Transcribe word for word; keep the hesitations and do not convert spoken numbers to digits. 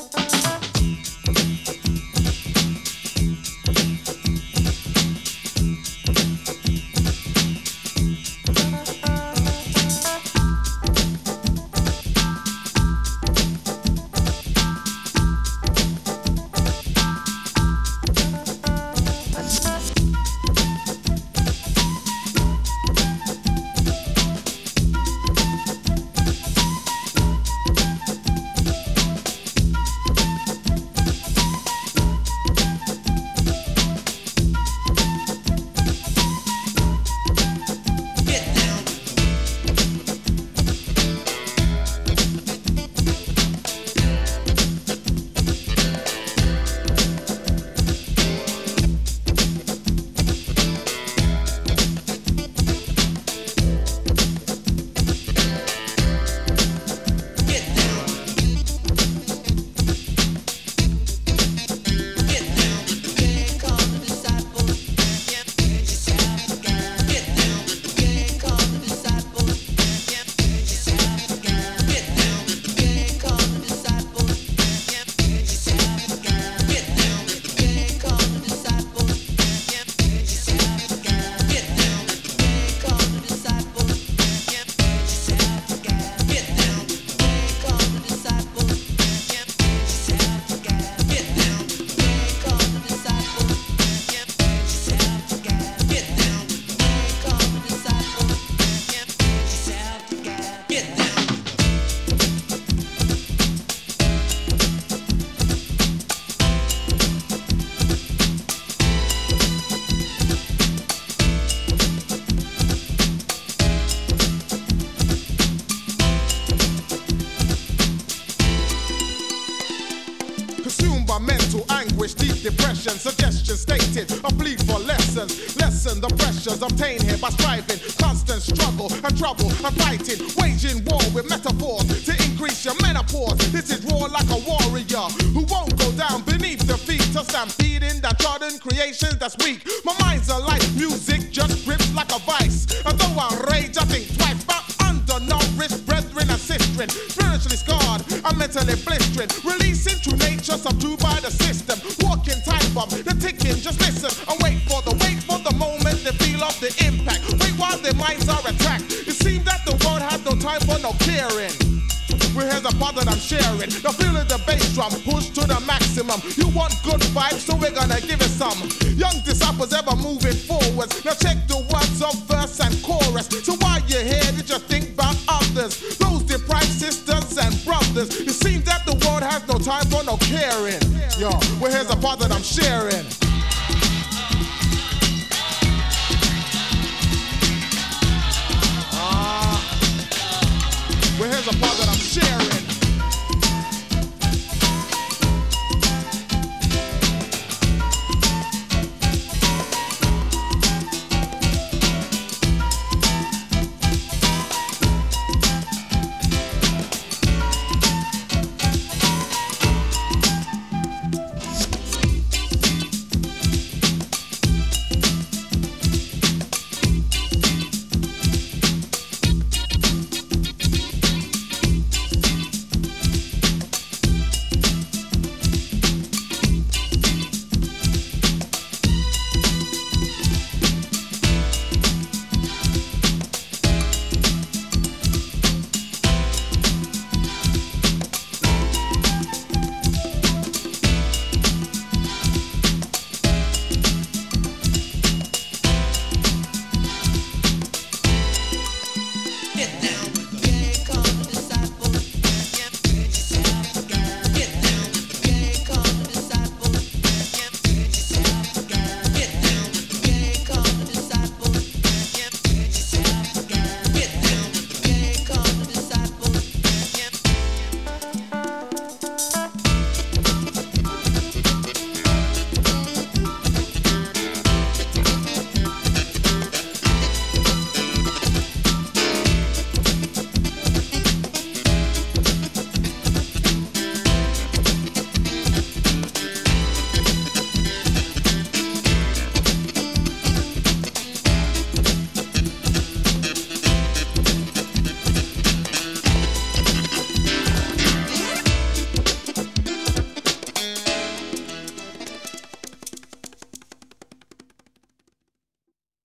Depression, suggestion stated, a plea for lessons. Lessen the pressures obtained here by striving, constant struggle and trouble and fighting, waging war with metaphors to increase your menopause. This is raw like a warrior who won't go down beneath the feet of stampeding that trodden creations that's weak. My mind's alive, music just grips like a vice. And though I rage, I think twice about undernourished brethren and sistren, spiritually scarred and mentally blistering, releasing true nature subdued by the system. Walking time bomb, the ticking, just listen and wait for the wait for the moment they feel of the impact. Wait while their minds are attacked. It seems that the world has no time for no caring. Well, here's a part that I'm sharing. The feel of the bass drum pushed to the maximum. You want good vibes, so we're gonna give it some. Young disciples ever moving forwards. Now check the words of verse and chorus. So while you're here, did you think about others? Those deprived sisters and brothers. It seems that the world has no time for no caring. Yo, well, here's a part that I'm sharing. Ah, uh, well, here's a part that I'm sharing.